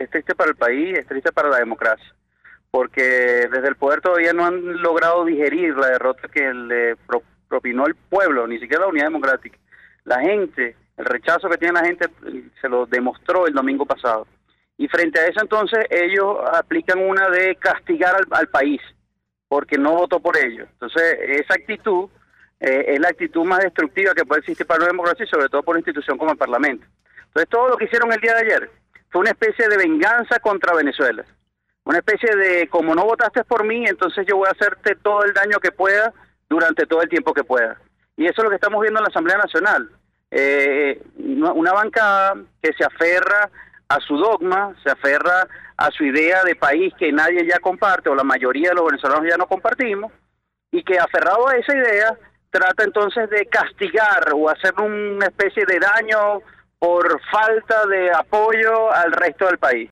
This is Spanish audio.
es triste para el país, es triste para la democracia, porque desde el poder todavía no han logrado digerir la derrota que le propinó el pueblo, ni siquiera la unidad democrática. La gente, el rechazo que tiene la gente se lo demostró el domingo pasado. Y frente a eso entonces ellos aplican una de castigar al país, porque no votó por ellos. Entonces esa actitud es la actitud más destructiva que puede existir para la democracia y sobre todo por una institución como el Parlamento. Entonces todo lo que hicieron el día de ayer fue una especie de venganza contra Venezuela. Una especie de, como no votaste por mí, entonces yo voy a hacerte todo el daño que pueda durante todo el tiempo que pueda. Y eso es lo que estamos viendo en la Asamblea Nacional. Una bancada que se aferra a su dogma, se aferra a su idea de país que nadie ya comparte, o la mayoría de los venezolanos ya no compartimos, y que aferrado a esa idea trata entonces de castigar o hacer una especie de daño por falta de apoyo al resto del país.